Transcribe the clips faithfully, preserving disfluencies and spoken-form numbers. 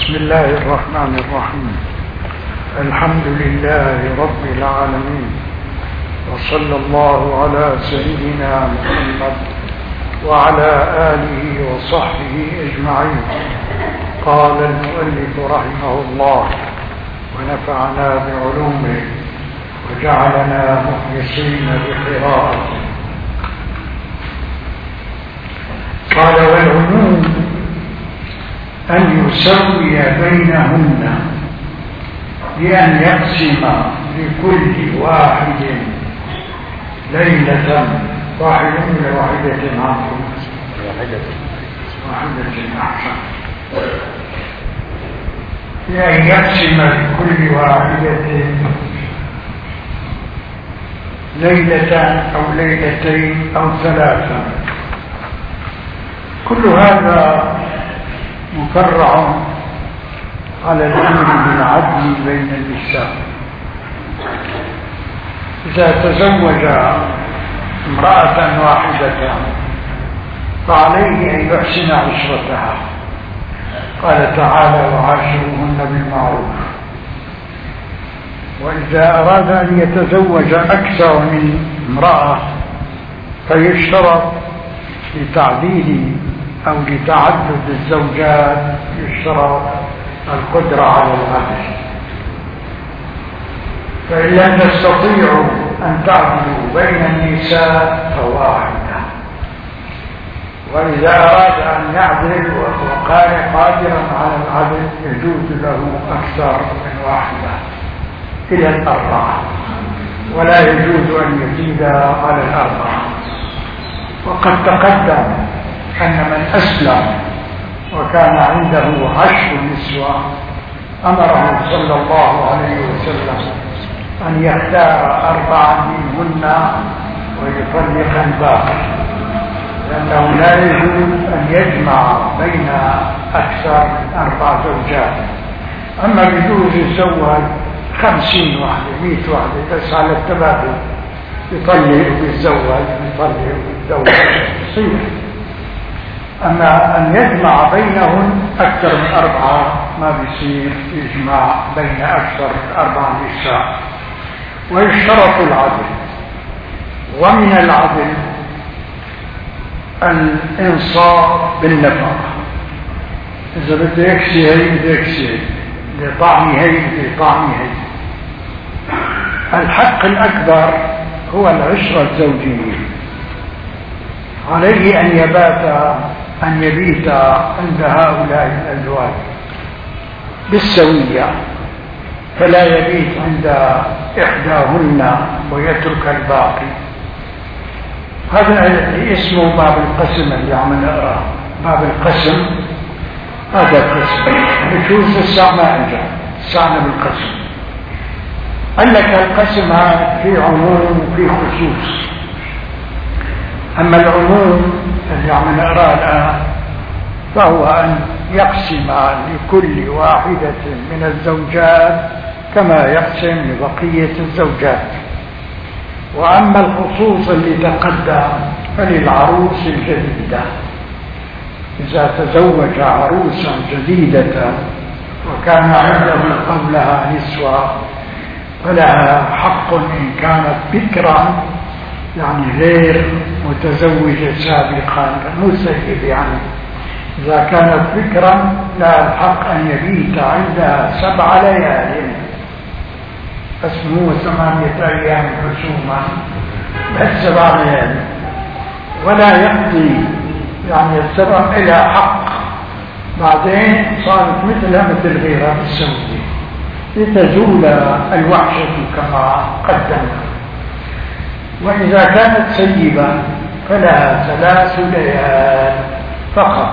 بسم الله الرحمن الرحيم. الحمد لله رب العالمين، وصلى الله على سيدنا محمد وعلى آله وصحبه أجمعين. قال المؤلف رحمه الله ونفعنا بعلومه وجعلنا مخلصين بقراءته. قال والعموم أن يسوي بينهن بأن يقسم لكل واحد ليلة واحدة من واحدة عنكم واحدة واحدة أحسن بأن يقسم لكل واحدة ليلة أو ليلتين أو ثلاثة. كل هذا مفرع على الأمر بالعدل بين النساء. إذا تزوج امرأة واحدة فعليه أن يحسن عشرتها. قال تعالى وعاشروهن بالمعروف. وإذا أراد أن يتزوج أكثر من امرأة فيشترط لتعديل أو لتعدد الزوجات يشترط القدرة على العدل. فإن لم تستطيعوا أن تعدلوا بين النساء فواحدة. وإذا أراد أن يعدل وكان قادرا على العدل يجوز له أكثر من واحدة إلى الأربعة، ولا يجوز أن يزيد على الأربعة. وقد تقدم أن من أسلم وكان عنده عشر نسوة أمره صلى الله عليه وسلم أن يختار أربعا منهن ويفرق الباقي، لأنه لا يجوز أن يجمع بين أكثر من أربع زوجات. أما يجوز يتزوج خمسين واحدة مئة واحدة بس على التبادل، يطلق ويتزوج يطلق ويتزوج يصير. أما أن يجمع بينهم أكثر من أربعة ما بيصير يجمع بين أكثر من أربع نساء. ويشترط العدل. ومن العدل الإنصاف بالنفقة. إذا بده يكسي هي بده يكسي هي، بده يطعمي هي بده يطعمي هي. الحق الأكبر هو العشرة الزوجية. عليه أن يبات أن يبيت عند هؤلاء الأزواج بالسوية، فلا يبيت عند إحداهن ويترك الباقي. هذا اسمه باب القسم اللي عم نقرأ. باب القسم هذا القسم نشوف الساعة ما أنجا الساعة بالقسم. قال لك القسم هذا في عموم وفي خصوص. أما العموم اللي عم نقرأ الآن فهو أن يقسم لكل واحدة من الزوجات كما يقسم لبقية الزوجات. وأما الخصوص اللي تقدم فللعروس الجديدة. إذا تزوج عروسا جديدة وكان عنده قبلها نسوة فلها حق إن كانت بكرا يعني غير متزوجة سابقا مو سيد، يعني إذا كانت بكرا لا الحق أن يبيت عندها سبع ليال اسمه ثمانية أيام حسوما بس سبع ليال، ولا يقضي يعني السبع إلى حق. بعدين صارت مثلها مثل غيرها بالسعودية لتزول الوحشة كما قدمنا. وإذا كانت سيبة فلها ثلاث ليال فقط،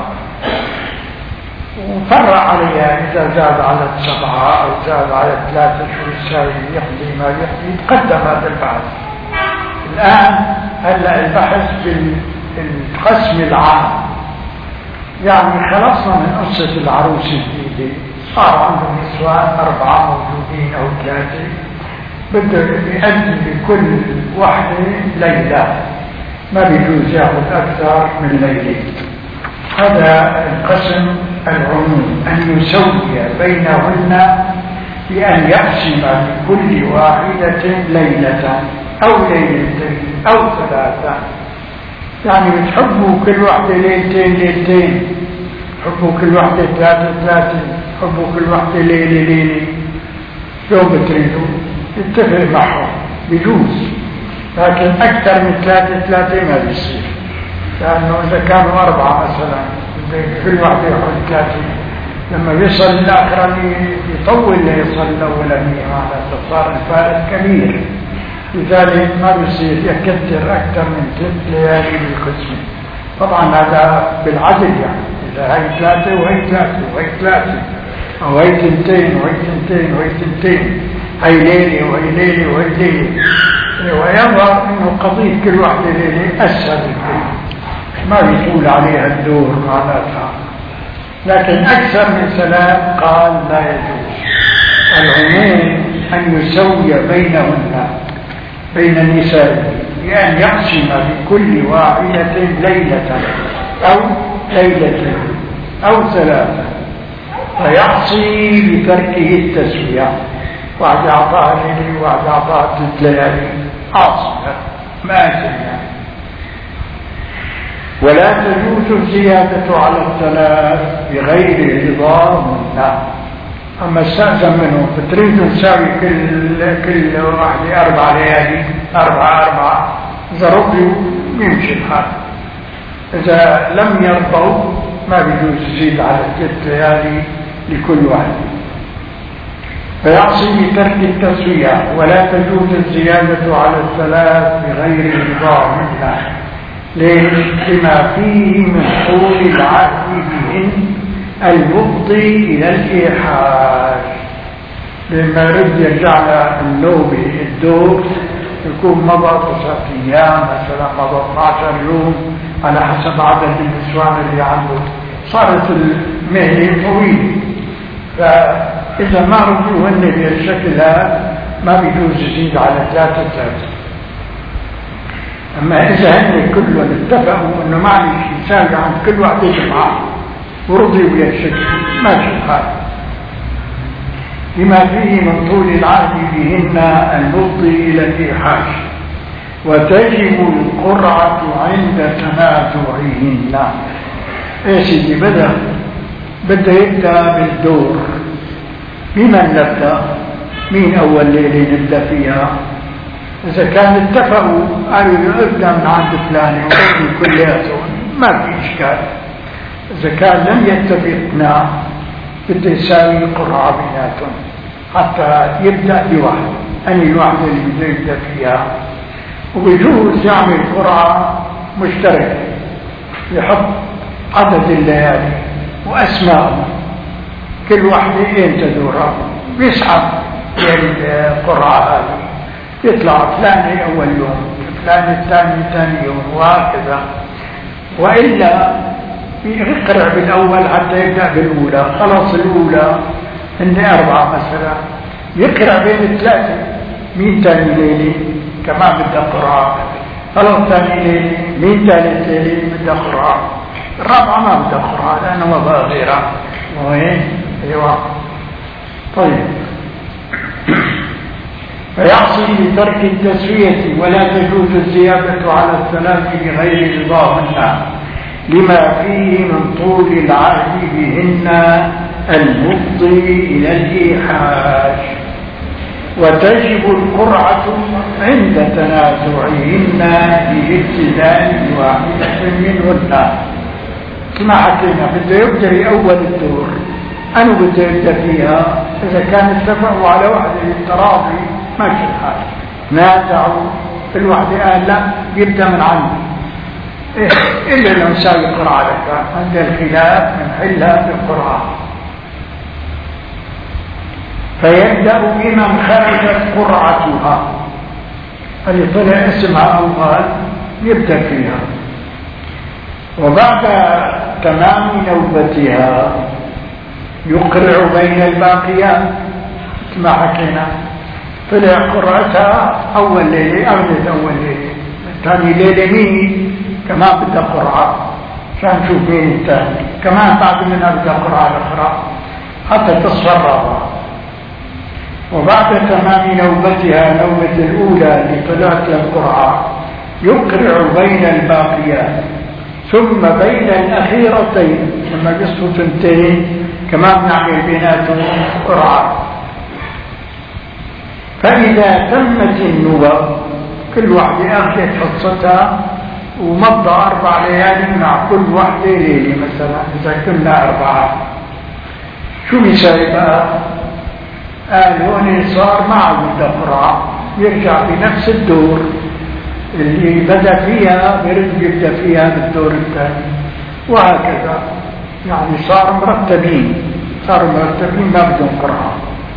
وفرع عليها إذا زاد على السبعة أو زاد على ثلاثة شهور يقضي ما يقضي. تقدم هذا البحث. الآن هلا البحث بالقسم العام، يعني خلصنا من قصة العروس الجديدة، صار عندهم نسوان أربعة موجودين أو ثلاثة، بده يؤدي لكل واحدة ليلة، ما بيجوز ياخذ أكثر من ليلة. هذا القسم العموم أن يسوي بينهن بأن يقسم لكل واحدة ليلة أو ليلتين أو ثلاثة. يعني بتحبوا كل واحدة ليلتين ليلتين، حبوا كل واحدة ثلاثة ثلاثة، حبوا كل واحدة ليلة ليلة، شو بتريدوا اتفق معهم بجوز. لكن أكثر من ثلاثة ثلاثة ما بيصير، لأنه إذا كانوا أربعة مثلا كل واحدة يحب ثلاثة، لما يصل الآخراني يطول ليصل الأولاني، معناته صار الفارق كبير. لذلك ما بيصير يكثر أكثر من ثلاث ليالي بالقسم. طبعا هذا بالعدل، يعني إذا هي ثلاثة وهي ثلاثة وهي ثلاثة أو هي تنتين وهي تنتين وهي تنتين، هي ليلة وهي ليلة وهي ليلة، ويظهر إنه قضية كل واحدة ليلة أسهل ما يطول عليها الدور معناتها. لكن أكثر من ثلاث قال لا يجوز. العموم أن يسوي بينهن بين النساء بأن يقسم بكل واحدة ليلة أو ليلة أو ثلاثة، فيعصي بتركه التسوية. واحد أعطاها ليلة وواحد أعطاها ثلاث ليالي، عاصي ما أسمع. ولا تجوز الزيادة على الثلاث بغير رضاهن. أما استأذن منهم فتريدوا نساوي كل كل واحدة أربع ليالي أربعة أربعة، إذا رضيوا يمشي الحال. إذا لم يرضوا ما بيجوز يزيد على ثلاث ليالي لكل واحد، فيعصي بترك التسوية. ولا تجوز الزيادة على الثلاث بغير رضاهن. ليش؟ لما فيه من طول العهد بهن المفضي إلى الإيحاء. لما يرد يرجع النوبة الدور يكون مضى تسعة أيام مثلا، مضى اثني عشر يوم على حسب عدد النسوان اللي عنده، صارت المهنة طويلة. فإذا ما رجوهن بهالشكل هذا ما بيجوز يزيد على ثلاثة ثلاثة. أما إذا هن كلهم اتفقوا أنه معلش يساوي عن كل واحدة جمعة ورضيوا بهالشكل ماشي الحال. لما فيه من طول العهد بهن المفضي إلى الإيحاش. وتجب القرعة عند تنازعهن. ايش اللي بدأ بدأ يبدأ بالدور. بمن نبدأ؟ مين أول ليلة نبدأ فيها؟ إذا كان اتفقوا قالوا ابدأ من عند فلان وقالوا كلياتهم ما في إشكال. إذا كان لم يتفقنا بده يساوي قرعة بيناتهم حتى يبدأ بواحد، أني الواحدة اللي بده يبدأ فيها. وبيجوز يعمل قرعة مشتركة، يحط عدد الليالي وأسماء كل واحدة أين تدورها، بيسحب القرعة هذه، يطلع فلان أول يوم فلان الثاني ثاني يوم وهكذا. وإلا يقرع بالأول حتى يبدأ بالأولى. خلاص الأولى عندي أربعة مثلا، يقرع بين ثلاثة. مين ثاني ليلة كمان بدأ قرعة، خلاص ثاني ليلة. مين ثالث ليلة بدأ قرعة. الرابعة ما بدأ قرعة لأنه ما بقى غيرها. وين أيوة. طيب فيعصي بترك التسوية. ولا تجوز الزيادة على الثلاث بغير رضاهن لما فيه من طول العهد بهن المفضي إلى الإيحاش. وتجب القرعة عند تنازعهن بابتداء واحدة منهن. كما حكينا بده يبدأ أول الدور، أنا بده يبدأ فيها. إذا كان اتفقوا على واحدة للتراضي ماشي الحال، نازعوا في الواحدة قال لا يبدأ من عندي إيه إلا لو نساوي قرعة لك عند الخلاف من حلها بالقرعة. فيبدأ بمن خرجت قرعتها، اللي طلع اسمها أول يبدأ فيها. وبعد تمام نوبتها يقرع بين الباقيات كما حكينا. طلع قرعتها أول ليلة أغلت أول ليلة، ثاني ليلة مين كمان بدها قرعة، عشان نشوف مين الثاني. كمان بعد من أبدأ قراءة أخرى حتى تصفر. وبعد تمام نوبتها نوبة الأولى لطلعة القرعة يقرع بين الباقيات ثم بين الأخيرتين لما قصوا تنتهي كمان نعمل بيناتهم قرعة. فإذا تمت النوب كل واحدة أخذت حصتها ومضى أربع ليالي مع كل واحدة ليلة مثلا إذا كنا أربعة شو بيساوي بقى؟ قال هون صار معه القرعة يرجع بنفس الدور اللي بدأ فيها بيرد يبدأ فيها بالدور الثاني وهكذا. يعني صار مرتبين صاروا مرتبين ما بدهم قرعة.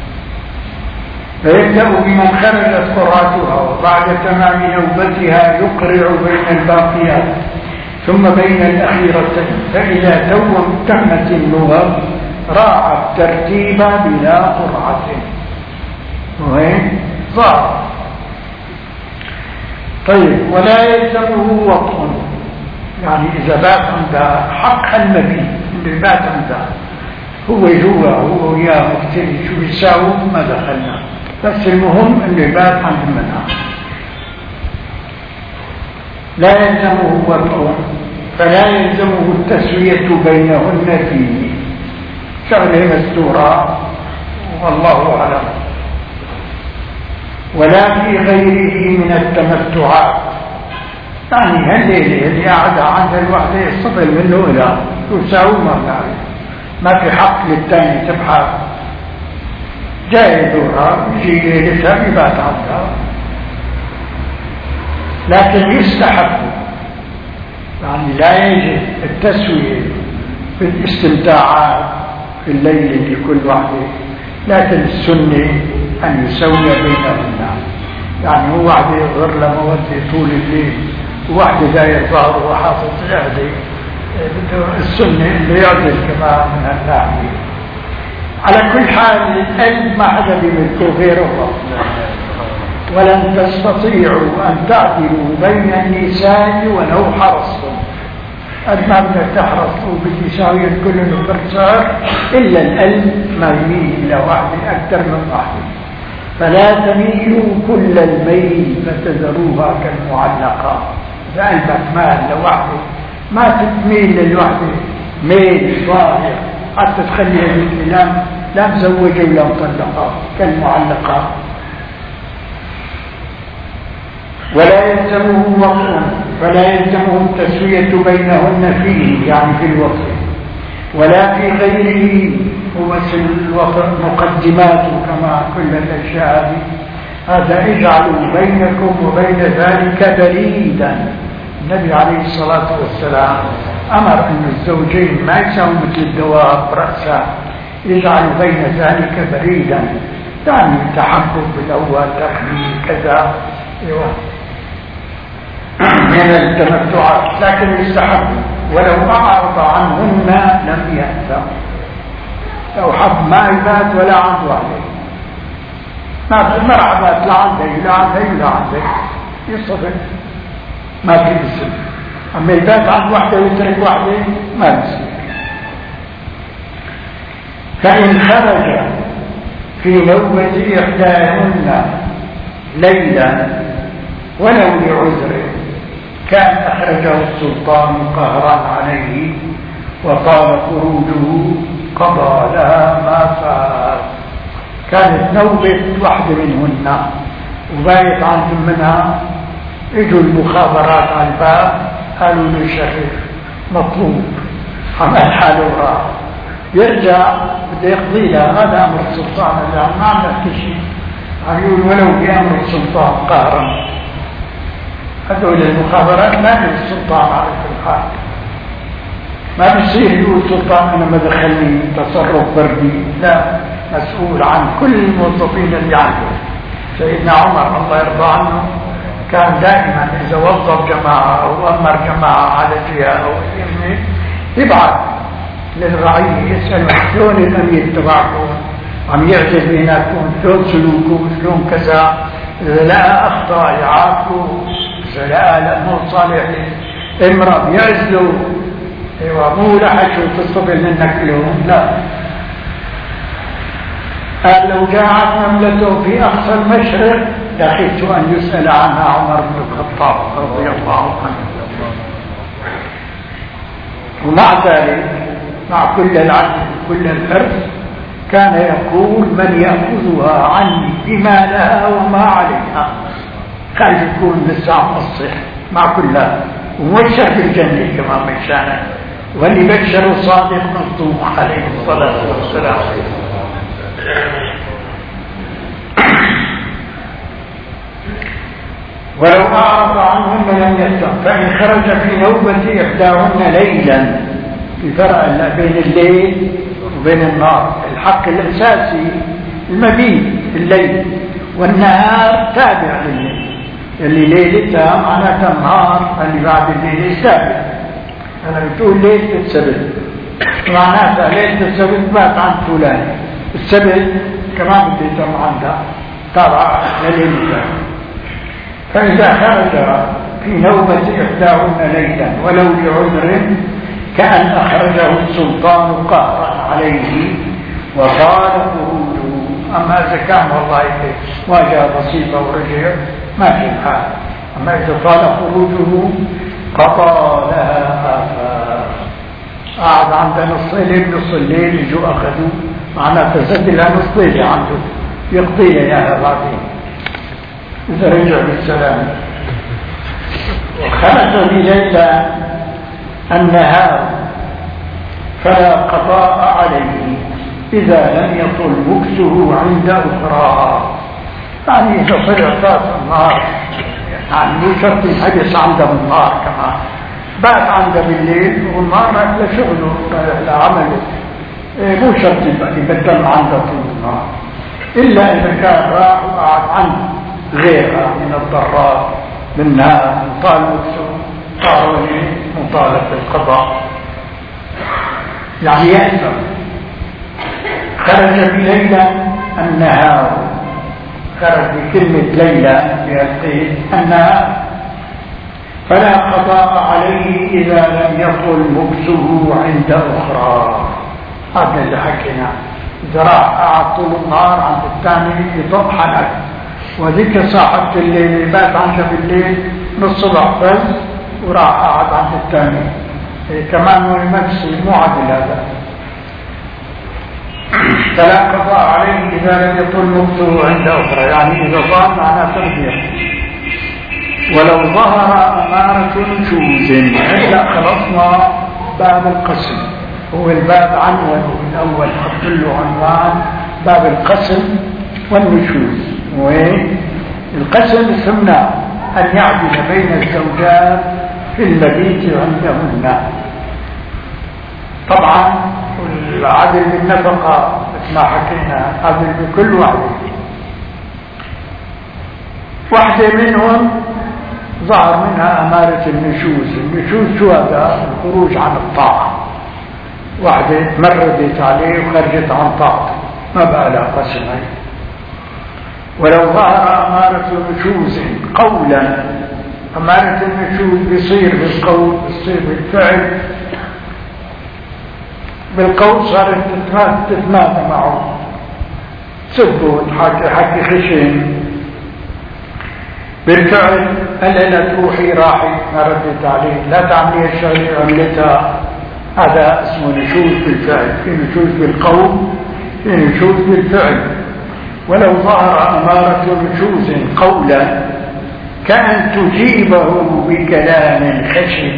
فيبدأ بمن خرجت قرعتها وبعد تمام نوبتها يقرع بين الباقيات ثم بين الأخيرتين. فإذا تمت النوب راعى الترتيب بلا قرعة وهين ظاهر. طيب ولا يلزمه وطء، يعني إذا بات عندها حق المبيت اللي بات عندها هو هو هو وياه مختلف شو بيساووا ما دخلنا، بس المهم اللي بات عند منها. لا يلزمه وطء فلا يلزمه التسوية بينهن فيه، شغله مستورة والله أعلم. ولا في غيره من التمتعات، يعني هالليلة اللي قاعدة عند الوحدة يصطل منه إلى يساوي ما بنعرف، ما في حق للتاني تبحث. جاي دورها يجي ليلتها يبات عندها، لكن يستحق يعني لا يجب التسوية في الاستمتاعات في الليل اللي كل واحدة، لكن السنة أن يسوي بينهن. يعني هو واحدة يظهر لما ودي طول الليل وواحدة جاية ظهر وحاطط الأهدي، السنة اللي يعدل كمان من الناحية. على كل حال القلب ما حدا بيملكه غيره، ولن تستطيعوا أن تعدلوا بين النساء ولو حرصتم. قد ما بدك تحرص وبدي يساوي الكل بالصغر إلا القلب ما يميل إلى واحدة أكثر من واحدة. فلا تميلوا كل الميل فتذروها كالمعلقة. إذا قلبك مال لوحده ما تتميل للوحدة ميل ظاهر حتى تخليها بالكلام لا مزوجة ولا مطلقة كالمعلقة. ولا يلزمه وطء فلا يلزمه التسوية بينهن فيه، يعني في الوطء ولا في غيره. ومثل الوطء مقدماته كما كل الأشياء هذا اجعلوا بينكم وبين ذلك بريدا. النبي عليه الصلاة والسلام أمر أن الزوجين ما يساووا مثل الدواب رأسا، يجعلوا بين ذلك بريدا، يعني تحبب بالأول تقليل كذا من التمتعات، لكن يستحب ولو أعرض عنهن لم يأثم. لو حب ما يبات ولا عند واحد ما في مرحبات لا عندي لا عندي لا عندي يصفر ما في اسم. أما يبات عند واحدة ويترك واحدة ما يصير. فإن خرج في نوبة إحداهن ليلا ولو لعذر كان أخرجه السلطان قهرا عليه وطال خروجه قضى لها ما فات. كانت نوبة واحدة منهن وبايت عند منها، اجوا المخابرات على الباب قالوا له شريف مطلوب، عمل حاله وراح يرجع بده يقضي لها. هذا أمر السلطان اللي ما عمل شيء، عم يقول ولو بأمر السلطان قهرا. هذول المخابرات ما له السلطان على كل حال، ما بيصير يقول سلطان أنا ما دخلني تصرف بردي، لا، مسؤول عن كل الموظفين اللي عنده. سيدنا عمر الله يرضى عنه كان دائما إذا وظف جماعة أو أمر جماعة على جهة أو يمني يبعث للرعية يسأل شلون الأمير تبعكم عم يعزل بيناتكم، شلون سلوكه، شلون كذا، إذا لقى أخطاء يعاقبه، إذا لقى لأنه صالح امرأة يعزله. ايوه مو لحش وتصطبل منك اليوم، لا. قال لو جاءت نملته في اقصى المشرق لخفت ان يسال عنها عمر بن الخطاب رضي الله عنه. ومع ذلك مع كل العدل كل الحرص كان يقول من يأخذها عني بما لها وما عليها، كان يكون لسه الصح مع كلها ومبشر بالجنة كما بشانا، واللي بشر صادق مصدوق عليه الصلاة والسلام. ولو أعرض عنهن لم يستطع، فإن خرج في نوبة إحداهن ليلا، في فرق بين الليل وبين النهار. الحق الأساسي المبيت الليل، والنهار تابع لليل، اللي ليلتها معناتها النهار اللي بعد الليل تابع. أنا بتقول ليلة السبت معناتها ليلة السبت بات عن فلان، السبت كمان بدي يتم عندها تابع لليلتها. فإذا خرج في نوبة إحداهن ليلا ولو لعذر كأن أخرجه السلطان قهرا عليه وطال خروجه. أما إذا كان والله واجه مصيبة ورجع ما في الحال، أما إذا طال خروجه قضى لها آفات. قعد عند نص الليل، نص الليل يجوا أخذوا معناتها تسد لها نص ليلة عنده يقضي إياها بعدين إذا رجع بالسلام. وخرج بليلة النهار فلا قضاء عليه إذا لم يطل مكسه عند أخرى. يعني إذا صلع فات النهار، يعني مو شرط الحدث عنده النهار كمان، بات عنده بالليل والنهار رايح لشغله لعمله، مو شرط يبدل عنده طول النهار، إلا إذا كان راح وقعد عنه غيرها من الضرات منها طال مكسه قالوا مطالب بالقضاء، يعني يأثر. خرج بليلة النهار، خرج بكلمة ليلة بألقيه النهار، فلا قضاء عليه إذا لم يطل مكسه عند أخرى. هذا اللي حكينا، إذا راح قعد طول النهار عند الثاني يطب حنك، وذيك صاحبة الليل اللي بات عنها بالليل نص الصبح بس وراح قعد عند الثاني، إيه كمان هو المكسي مو عدل هذا. فلا قضاء عليه إذا لم يطل مكسه عند أخرى، يعني إذا ظهر معناه تربية. ولو ظهر أمارة نشوز، إلا خلصنا باب القسم، هو الباب عنوان الأول حط له عنوان باب القسم والنشوز. وين القسم؟ سمنا أن يعدل بين الزوجات في المبيت عندهن. طبعا العدل بالنفقة مثل ما حكينا، عدل بكل واحدة. واحدة منهم ظهر منها أمارة النشوز. النشوز شو هذا؟ الخروج عن الطاعة. واحدة مردت عليه وخرجت عن طاعته، ما بقى لها قسم. ولو ظهر أمارة نشوز قولا، أمارة النشوز بيصير بالقول، بيصير بالفعل. بالقول صارت تتمادى معه، سبه حكي حكي خشن. بالفعل قال لا تروحي راحي ما ردت عليه، لا تعملي الشيء عملتها، هذا اسمه نشوز بالفعل. في نشوز بالقول، في نشوز بالفعل. ولو ظهر أمارة نشوز قولا كأن تجيبه بكلام خشن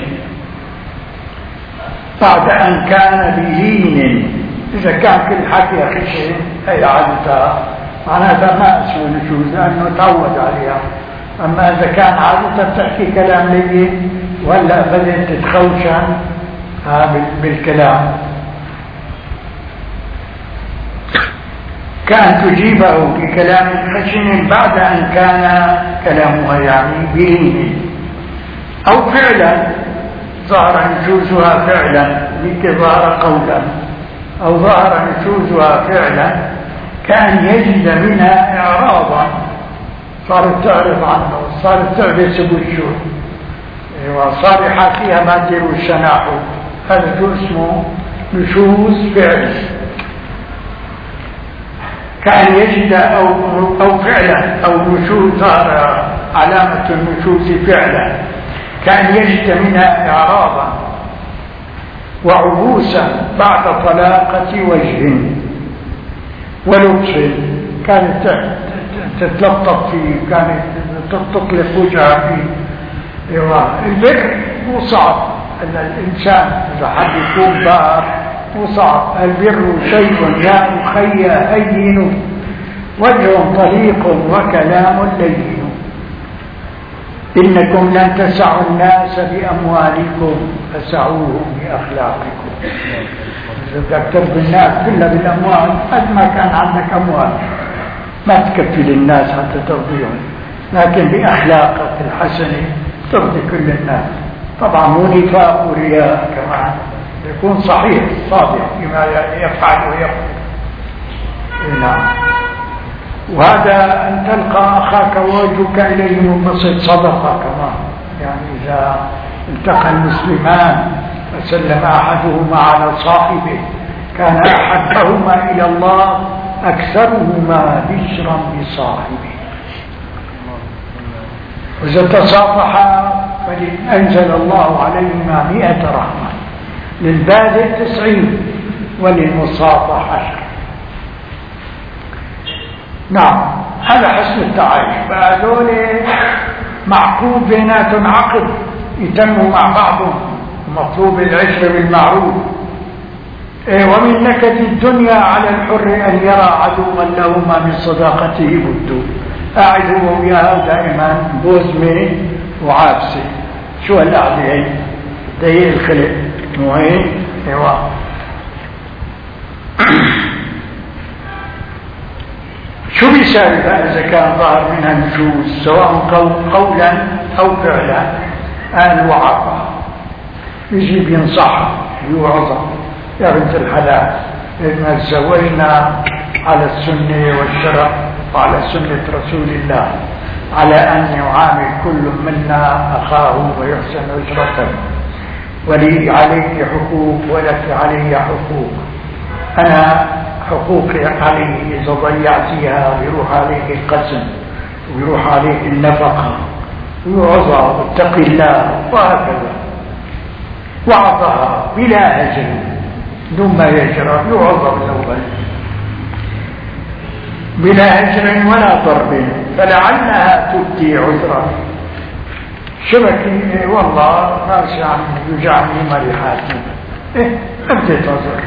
بعد أن كان بلين. إذا كان كل حكي خشن أي عادتها معناتها ما اسمه نشوز لأنه تعود عليها. أما إذا كان عادتها تحكي كلام لين ولا بدأت تتخوشن بالكلام، كأن تجيبه بكلام خشن بعد أن كان كلامها يعني بلين. أو فعلا ظهر نشوزها فعلا، ذيك ظهر قولا، أو ظهر نشوزها فعلا كأن يجد منها إعراضا، صارت تعرف عنه، صارت تعبس وشه، وصار يحاكيها ما تدير الشناح هذا جو اسمه نشوز فعل، كأن يجد أو, أو فعلا أو نشوز علامة النشوز فعلا، كأن يجد منها إعراضا وعبوسا بعد طلاقة وجه ولطف، كانت تتلطف فيه، كانت تطلق وجهها فيه. البر مو صعب أن الإنسان إذا حد يكون بار مو صعب. البر شيء يا أخي هين، وجه طليق وكلام لين، إنكم لن تسعوا الناس بأموالكم فسعوهم بأخلاقكم. إذا بدك ترضي الناس كلها بالأموال، قد ما كان عندك أموال ما تكفي للناس حتى ترضيهم، لكن بأخلاقك الحسنة ترضي كل الناس. طبعا مو نفاق ورياء، كمان يكون صحيح صادق بما يفعل ويقول. نعم. وهذا أن تلقى أخاك ووجهك إليه منبسط صدقة كمان، يعني إذا التقى المسلمان فسلم أحدهما على صاحبه كان أحبهما إلى الله أكثرهما بشرا بصاحبه. وإذا تصافحا فأنزل الله عليهما مئة رحمة، للبادئ تسعين وللمصافح عشر. نعم، هذا حسن التعايش. فهذول معقود بيناتهم عقد يتموا مع بعضهم، مطلوب العشر بالمعروف. إيه، ومن نكد الدنيا على الحر أن يرى عدوا له ما من صداقته بد. قاعد هو وياها دائما بوزمة وعابسة. شو هالقعدة هي؟ ضيق الخلق مو هيك؟ ايوه. شو بيساوي إذا كان ظاهر منها نشوز سواء قولا أو فعلا؟ قال وعظها، يجي بينصحها يوعظها: يا بنت الحلال، إذا تزوجنا على السنة والشرع وعلى سنة رسول الله، على أن يعامل كل منا أخاه ويحسن أجرته، ولي عليك حقوق ولك علي حقوق. أنا حقوقي عليه إذا ضيعتيها بيروح عليك القسم ويروح عليك النفقة، ويوعظها واتق الله، وهكذا. وعظها بلا هجر دون ما يجرى، يوعظها بالأول بلا هجر ولا ضرب، فلعلها تبدي عذرا. شبكي والله راسي عم يوجعني مريحاتي، إيه أبديت عذر،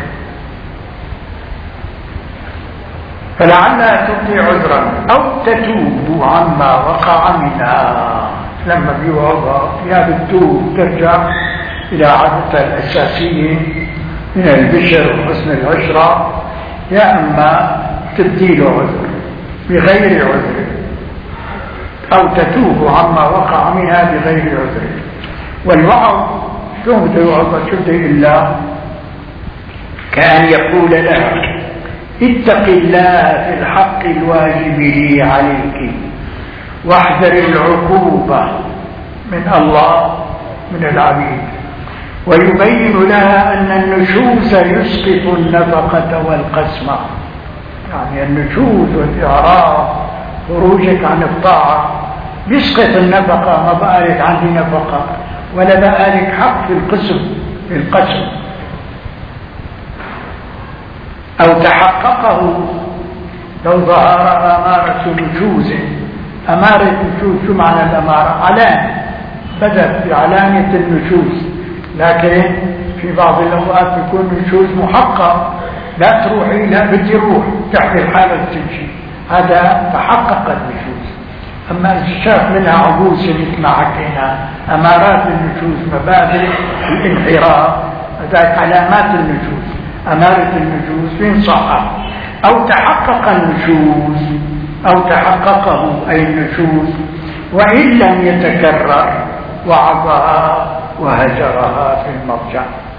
فلعلها تبدي عذرا أو تتوب عما وقع منها. لما بيوعظها يا بتتوب ترجع إلى عادتها الأساسية من البشر وحسن العشرة، يا أما تبديل عذر بغير عذر، أو تتوب عما وقع منها بغير عذر. والوعظ شو بده يوعظها؟ شو بده إلا كان يقول لها: اتق الله في الحق الواجب لي عليك، واحذر العقوبة من الله من العبيد. ويبين لها أن النشوز يسقط النفقة والقسمة، يعني النشوز والإعراض خروجك عن الطاعة يسقط النفقة، ما بقى لك عندي نفقة ولا بقى لك حق في القسم في القسم. أو تحققه لو ظهر أمارة نشوز. أمارة نشوز شو معنى الأمارة؟ علامة بدت بعلامة النشوز، لكن في بعض الأوقات يكون نشوز محقق، لا تروحي لا بدي روح تحت الحالة تمشي، هذا تحقق النشوز. أما إذا شاف منها عبوس مثل ما حكينا، أمارات النشوز، مبادئ الانحراف، هذا علامات النشوز، أمارة النشوز بينصحها. أو تحقق النشوز أو تحققه أي النشوز وإن لم يتكرر وعظها وهجرها في المرجع.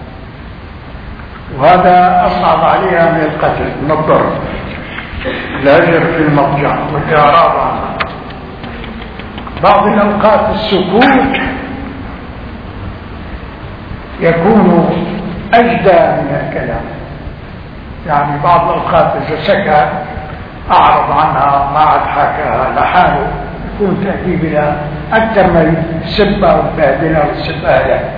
وهذا أصعب عليها من القتل، من الضرب، الهجر في المرجع والإعراض عنها. بعض الأوقات السكوت يكون أجدى من الكلام. يعني بعض الأوقات إذا سكت أعرض عنها ما عاد حكاها لحاله يكون تأديب لها أكثر ما يسبها ويبهدلها ويسبها له.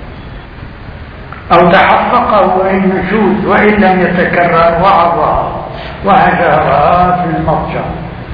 أو تحققه وإن نشوز وإن لم يتكرر وعظها وهجرها في المضجع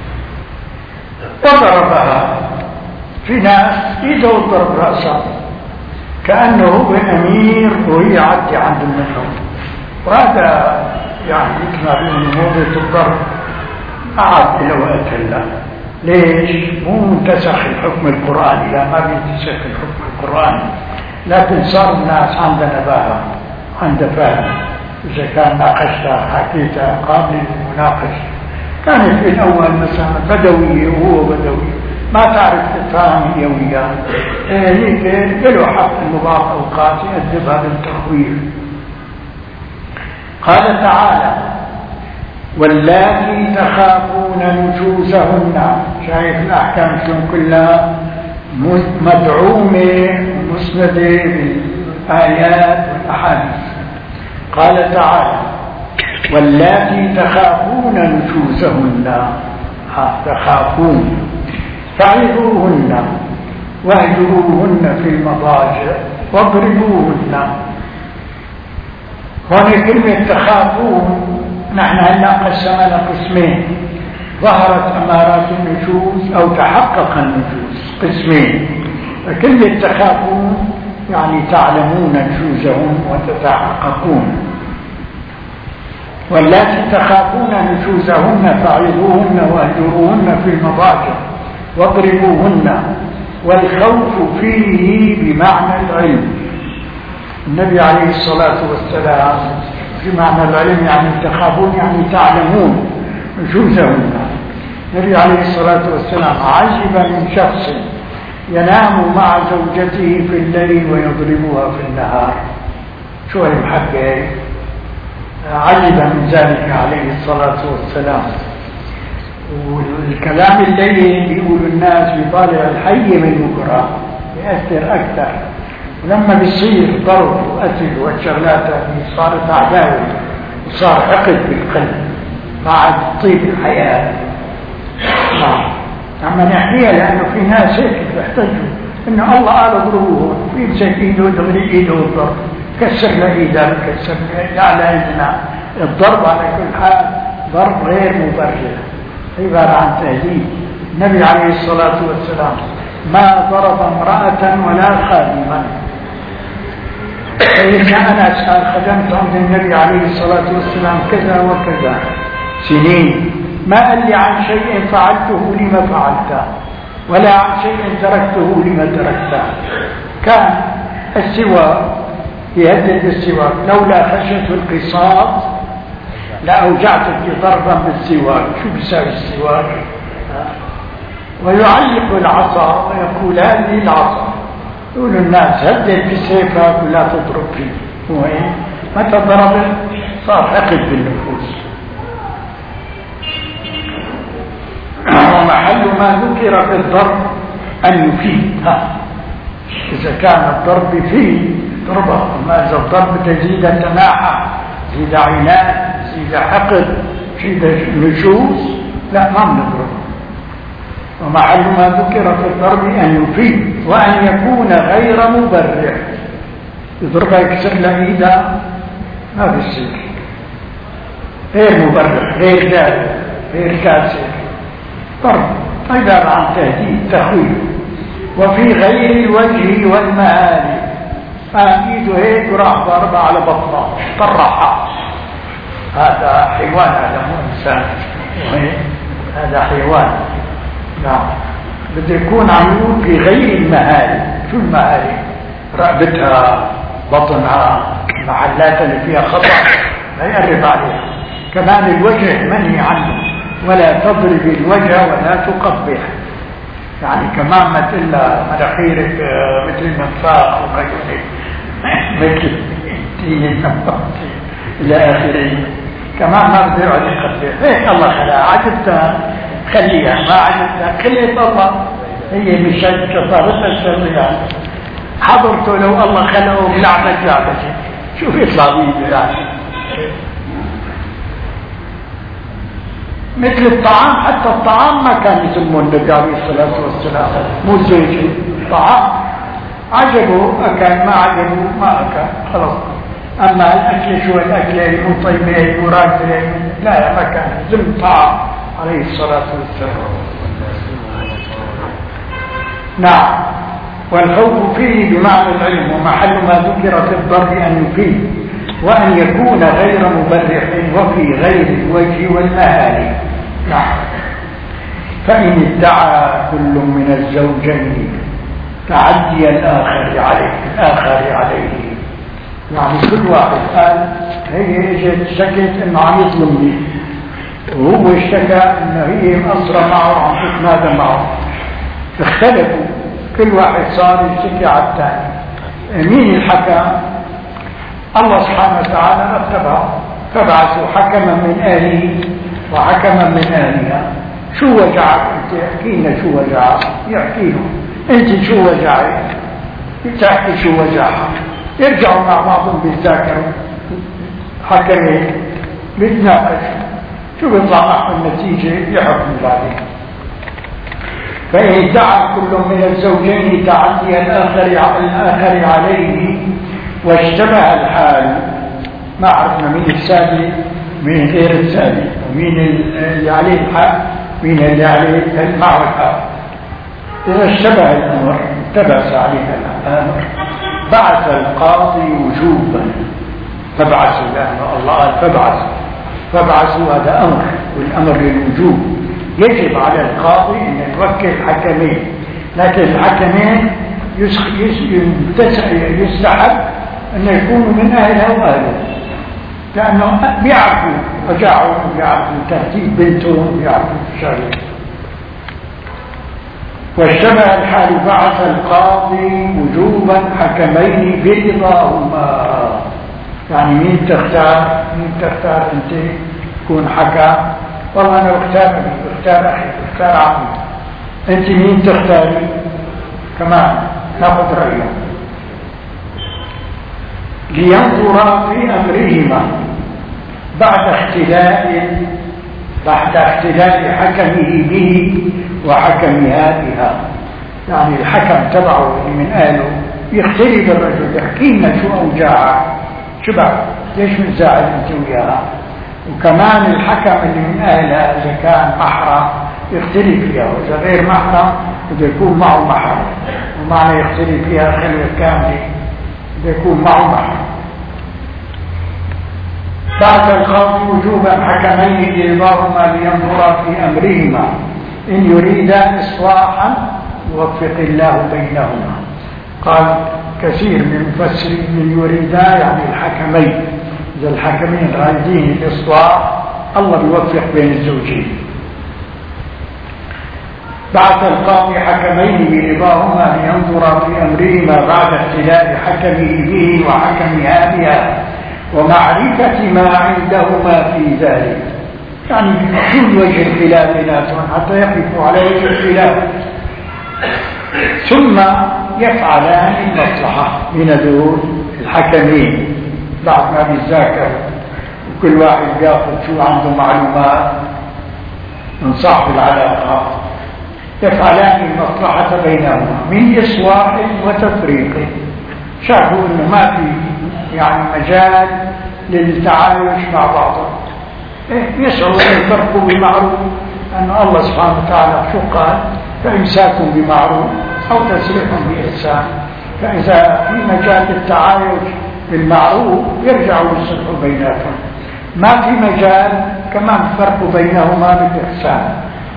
وضربها. في ناس إذا ضرب رأسه كأنه هو أمير وهي عدي عند منهم، وهذا يعني مثل ما بيقولوا موضة الضرب أعد إلى وقت الله. ليش؟ مو منتسخ الحكم القرآني، لا ما بينتسخ الحكم القرآني، لكن صار الناس عندنا نباهة عند فهم. إذا كان ناقشتها حكيتها قابل للمناقشة، كانت في الأول مثلا بدوية وهو بدوي ما تعرف تفهم اليوميات، هيك له حق إنه بعض أوقات يأدبها بالتخويف. قال تعالى: واللاتي تخافون نشوزهن. شايف الأحكام شلون كلها مدعومة مسندة بالآيات والأحاديث. قال تعالى: واللاتي تخافون نشوزهن. تخافون فعظوهن واهجروهن في المضاجع واضربوهن. هنا كلمة تخافون نحن هلا قسمنا قسمين: ظهرت أمارات النشوز أو تحقق النشوز، قسمين. فكلمة تخافون يعني تعلمون نشوزهم وتتحققون. واللاتي تخافون نشوزهن فعظوهن واهجروهن في المضاجع واضربوهن. والخوف فيه بمعنى العلم. النبي عليه الصلاة والسلام في معنى العلم يعني تخافون يعني تعلمون نشوزهن. النبي عليه الصلاة والسلام عجب من شخص ينام مع زوجته في الليل ويضربها في النهار. شو المحبة؟ عجب من ذلك عليه الصلاة والسلام. والكلام الليل بيقول الناس بيطالع الحي من بكرة يأثر أكثر، ولما بيصير ضرب وقتل والشغلات هذه صارت عداوة وصار حقد بالقلب مع طيب الحياة. نعم عم نحكيها لأنه في ناس هيك بيحتجوا إنه الله قال اضربوه، بيمسك إيده يضرب إيده الضرب، كسر له إيده كسر له على إذنه. الضرب على كل حال ضرب غير مبرر، عبارة عن تهديد. النبي عليه الصلاة والسلام ما ضرب امرأة ولا خادما. فإن أنا أسأل خدمت عند النبي عليه الصلاة والسلام كذا وكذا سنين، ما قال لي عن شيء فعلته لما فعلته ولا عن شيء تركته لما تركته. كان السواك يهدد بالسواك، لولا خشية القصاص لأوجعتك ضربا بالسواك. شو بيساوي السواك؟ ويعلق العصا ويقول هذه العصا. يقول الناس هدد بسيفك ولا تضرب فيه. وين متى ضربت صار حقد بالنفوس. ومحل ما ذكر في الضرب أن يفيد. إذا كان الضرب فيه ضربه، أما إذا الضرب تزيد تناحة، زيد عناد، زيد حقد، زيد نشوز، لا ما بنضرب. ومحل ما ذكر في الضرب أن يفيد وأن يكون غير مبرح. يضربها يكسر له إيده ما بيصير، غير مبرح، غير دافع، غير كاسر. ضرب عبارة عن تهديد تخويف. وفي غير الوجه والمآل، ايده هيك وراح ضربه على بطنه طرحها. هذا حيوان، هذا مو انسان، هذا حيوان. نعم بده يكون عمود في غير المهالي. شو المهالي؟ رقبتها، بطنها، محلات اللي فيها خطأ لا يقرب عليها. كمان الوجه منهي عنه، ولا تضرب الوجه ولا تقبح. يعني كمان ما تقول مناخيرك مثل المنفاخ وغيره مثل التين النفاخ الى اخره. كمان ما بده يقعد يقبح. هيك الله خلقها، عجبتها خليها، ما عجبتها خليت الله. هي مشان كفارتها الشرعيه. حضرته لو الله خلقه بلعبه لعبه شوف يطلع بيه يعني مثل الطعام. حتى الطعام ما كان يسمون النبي عليه الصلاة والسلام مو زي الطعام، عجبه أكل، ما عجبه ما أكل، خلاص. أما الأكل شو الأكل المطيبة المراد لا، ما كان زم طعام عليه الصلاة والسلام. نعم. والخوف فيه بمعنى العلم، ومحل ما ذكر في الضر أن يفيد وأن يكون غير مبرح وفي غير الوجه والمهال. نعم. فإن ادعى كل من الزوجين تعدي الآخر عليه الآخر عليه، يعني كل واحد قال هي اجت اشتكت انه عم يظلمني، وهو اشتكى انه هي مقصره معه وعم تتنادى معه، اختلفوا، كل واحد صار يشتكي على الثاني. مين الحكم؟ الله سبحانه وتعالى رتبها، فبعثوا حكما من اهله وحكما من اهلها. شو وجعك انت؟ احكي لنا شو وجعك. يحكي له انت شو وجعك، تحكي شو وجعها. يرجعوا مع بعضهم بيتذاكروا حكمين بيتناقشوا، شو بيطلع معهم النتيجه يحكموا بعدين. فإن ادعى كل من الزوجين تعدي الآخر على الآخر عليه واشتبه الحال، ما عرفنا مين السابق مين غير السابق، ومين اللي عليه الحق مين اللي عليه معه الحق. إذا اشتبه الأمر التبس عليها الأمر بعث القاضي وجوبا، فبعثوا لأنه الله قال فبعثوا، فبعثوا هذا أمر، والأمر للوجوب. يجب على القاضي أن يوكل حكمين، لكن الحكمين يستحب أن يكونوا من أهلها وأهله، لأنه بيعرفوا وجعوا وبيعرفوا ترتيب بنتهم وبيعرفوا الشغل. واشتبه الحال بعث القاضي وجوبا حكمين برضاهما. يعني مين تختار؟ مين تختار انت تكون حكم؟ والله انا بختار ابي، بختار اخي، بختار عمي، انت مين تختاري؟ كمان ناخذ رايهم. لينظرا في امرهما بعد اختلاف بعد اختلاف حكمه به وحكمها بها. يعني الحكم تبعه اللي من اهله يختلف الرجل، يحكي لنا شو اوجاعك، شو بعد ليش متزاعل انت وياها. وكمان الحكم اللي من اهلها اذا كان محرم يختلف فيها، واذا غير محرم بده يكون معه محرم، ومعنى يختلف فيها خلوه كامله بده يكون معه محرم. بعث القاضي وجوبا حكمين برضاهما لينظرا في امرهما ان يريدا اصلاحا يوفق الله بينهما. قال كثير من المفسرين من يريدا يعني الحكمين، اذا الحكمين رايدين الاصلاح الله بيوفق بين الزوجين. بعث القاضي حكمين برضاهما لينظرا في امرهما بعد اختلاف حكمه به وحكمها بها ومعرفة ما عندهما في ذلك. يعني كل وجه الخلاف بيناتهم حتى يقفوا على وجه الخلاف، ثم يفعلان المصلحة من دول الحكمين بعد ما بيذاكر، وكل واحد بياخذ شو عنده معلومات من صاحب العلاقة، يفعلان المصلحة بينهما من إصلاح وتفريق. شافوا انه ما في يعني مجال للتعايش مع بعضهم، يسعوا ان يفرقوا بمعروف، ان الله سبحانه وتعالى شو قال؟ فامساك بمعروف او تسريح باحسان. فاذا في مجال للتعايش بالمعروف يرجعوا يصلحوا بيناتهم، ما في مجال كمان فرقوا بينهما بالاحسان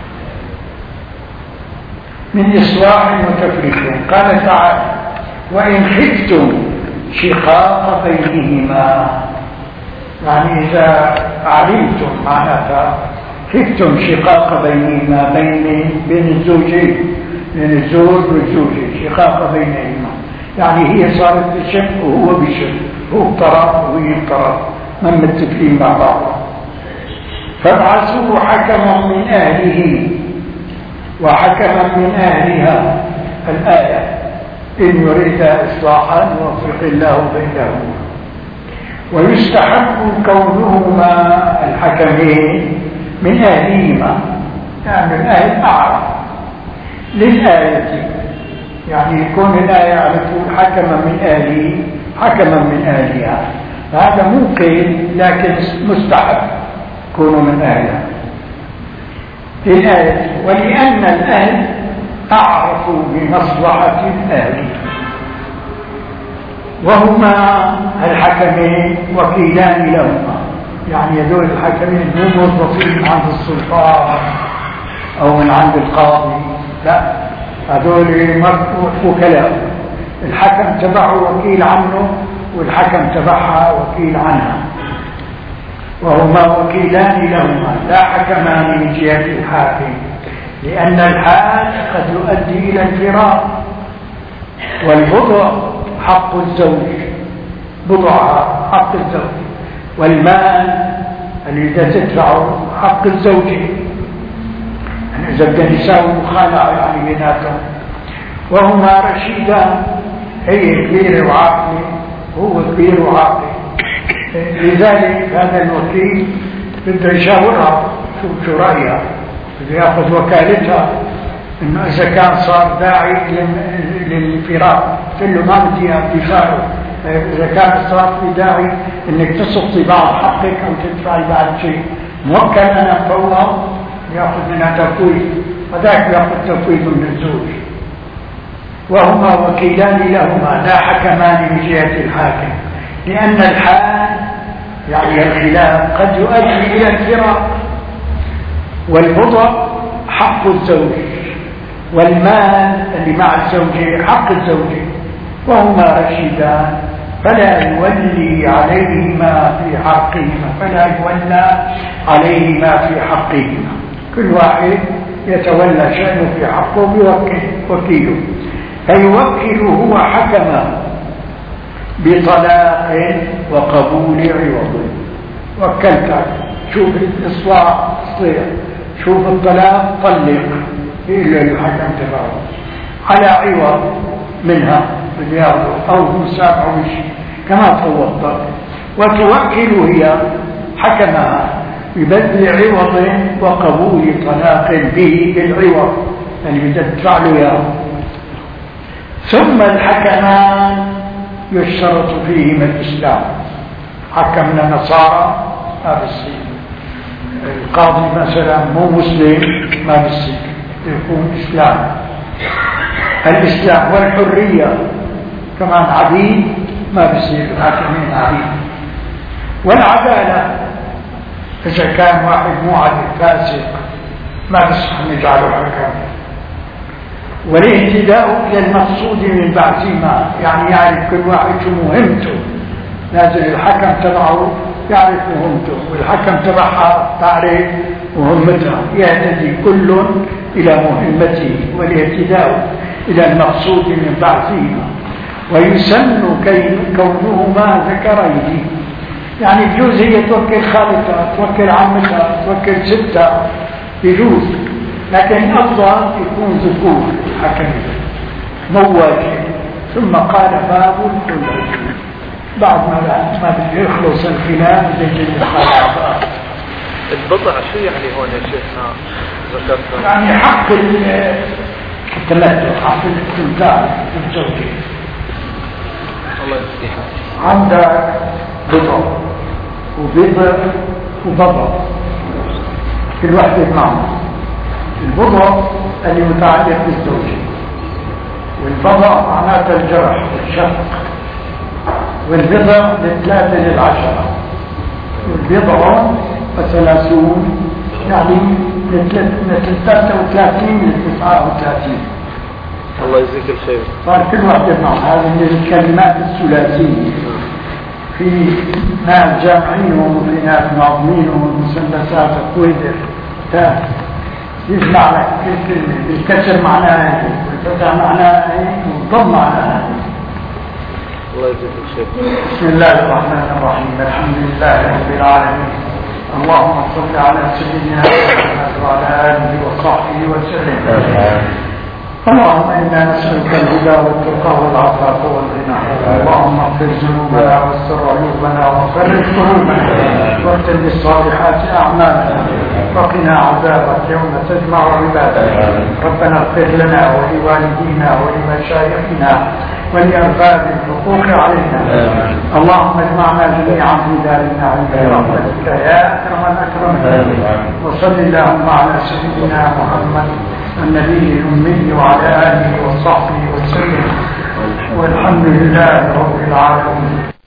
من اصلاح وتفريق. قال تعالى وإن خفتم شقاق بينهما، يعني إذا علمتم معناتها خفتم شقاق بينهما بين بين الزوجين، بين الزوج والزوجة، شقاق بينهما يعني هي صارت بشق وهو بشق، هو بطرف وهي بطرف، ما متفقين مع بعض. فابعثوا حكما من أهله وحكما من أهلها. الآية إن يريد إصلاحا يوفق الله بينهما. ويستحب كونهما الحكمين من أهلهما، يعني الأهل أعرف للآية، يعني يكون الآية على طول حكما من أهله حكما من أهلها، هذا مو قيد لكن مستحب كونوا من أهلها للآية، ولأن الأهل أعرفوا بمصلحة الأهل، وهما الحكمين وكيلان لهما، يعني هذول الحكمين مو موظفين من عند السلطان أو من عند القاضي، لا، هذول وكلاء، الحكم تبعه وكيل عنه والحكم تبعها وكيل عنها، وهما وكيلان لهما لا حكمان من جهة الحاكم، لأن الحال قد يؤدي إلى الفراق، والبضع حق الزوج، بضعها حق الزوج، والمال الذي تدفعه حق الزوج، يعني إذا بدنا يساوي مخالعة يعني بيناتهم، وهما رشيدان، هي كبيرة وعاقلة هو كبير وعاقل، لذلك هذا الوكيل بده يشاورها شو شو رأيها، بده ياخذ وكالتها انه اذا كان صار داعي للفراق قل له ما بدي اتفاقه، اذا كان صار في داعي انك تسقطي بعض حقك او تدفعي بعض شيء موكل انا مفوض ياخذ منها تفويض، هذاك ياخذ تفويض من الزوج، وهما وكيلان لهما لا حكمان من جهة الحاكم، لأن الحال يعني الخلاف قد يؤدي إلى الفراق، والبضع حق الزوج، والمال اللي مع الزوجة حق الزوجة، وهما رشيدان فلا يولي عليهما في حقهما، فلا يولى عليهما في حقهما، كل واحد يتولى شأنه في حقه بوكيل وكيله، فيوكل هو حكما بطلاق وقبول عوض، وكلتك شوف الإصلاح صير، شوف الطلاق طلق إلا الحكم تبعه على عوض منها بالياض أو مساق أو شيء كما توضر، وتوكل هي حكمها ببذل عوض وقبول طلاق به بالعوض، يعني بدها تدفع له اياه. ثم الحكمان يشترط فيهما الإسلام، حكمنا نصارى ما بيصير، القاضي مثلا مو مسلم ما بيصير، يكون إسلام، الإسلام والحرية كمان عبيد ما بيصير الحاكمين عبيد، والعدالة إذا كان واحد مو عدل فاسق ما بيصح نجعله حكم، والاهتداء إلى المقصود من بعثهما، يعني يعرف كل واحد شو مهمته، لازم الحكم تبعه يعرف مهمته والحكم تبعها تعرف مهمتها، يهتدي كل إلى مهمته، والاهتداء إلى المقصود من بعثهما، ويسن كونهما ذكرين، يعني بجوز هي توكل خالتها توكل عمتها توكل ستها بجوز، لكن أفضل يكون ذكور حكمين مواجه. ثم قال باب الخلع، بعد ما ما بده يخلص الخلاف بده الخلاف. البضع شو يعني هون يا شيخنا ذكرت؟ يعني حق التمتع، حق الاستمتاع بالزوجة. الله يفتح. عندك بضع وبضع وبضع كل واحدة معه، البضع اللي متعلق بالزوجة، والبضع معناتها الجرح والشق، والبضع للثلاثة للعشرة، والبضع وثلاثون يعني من ثلاثة وثلاثين لتسعة وثلاثين. الله يجزيك الخير. صار كل واحدة معه، هذه من الكلمات الثلاثية، في ناس جامعينهم وفي ناس ناظمينهم والمثلثات الكويدر يجمع لك كل كلمة بالكسر معناها والفتح معناها والضم معناها. الله يجزيك الخير. بسم الله الرحمن الرحيم، الحمد لله رب العالمين، اللهم صل على سيدنا محمد وعلى آله وصحبه وسلم. اللهم إنا نسألك الهدى والتقى والعفاف والغنى. اللهم اغفر ذنوبنا واستر عيوبنا وفرج كروبنا واختم بالصالحات أعمالنا وقنا عذابك يوم تجمع عبادك. ربنا اغفر لنا ولوالدينا ولمشايخنا ولأرباب الحقوق علينا. اللهم اجمعنا جميعا في دار النعيم برحمتك يا أكرم الأكرمين. وصل اللهم على سيدنا محمد النبي الأمي وعلى آله وصحبه وسلم والحمد لله رب العالمين.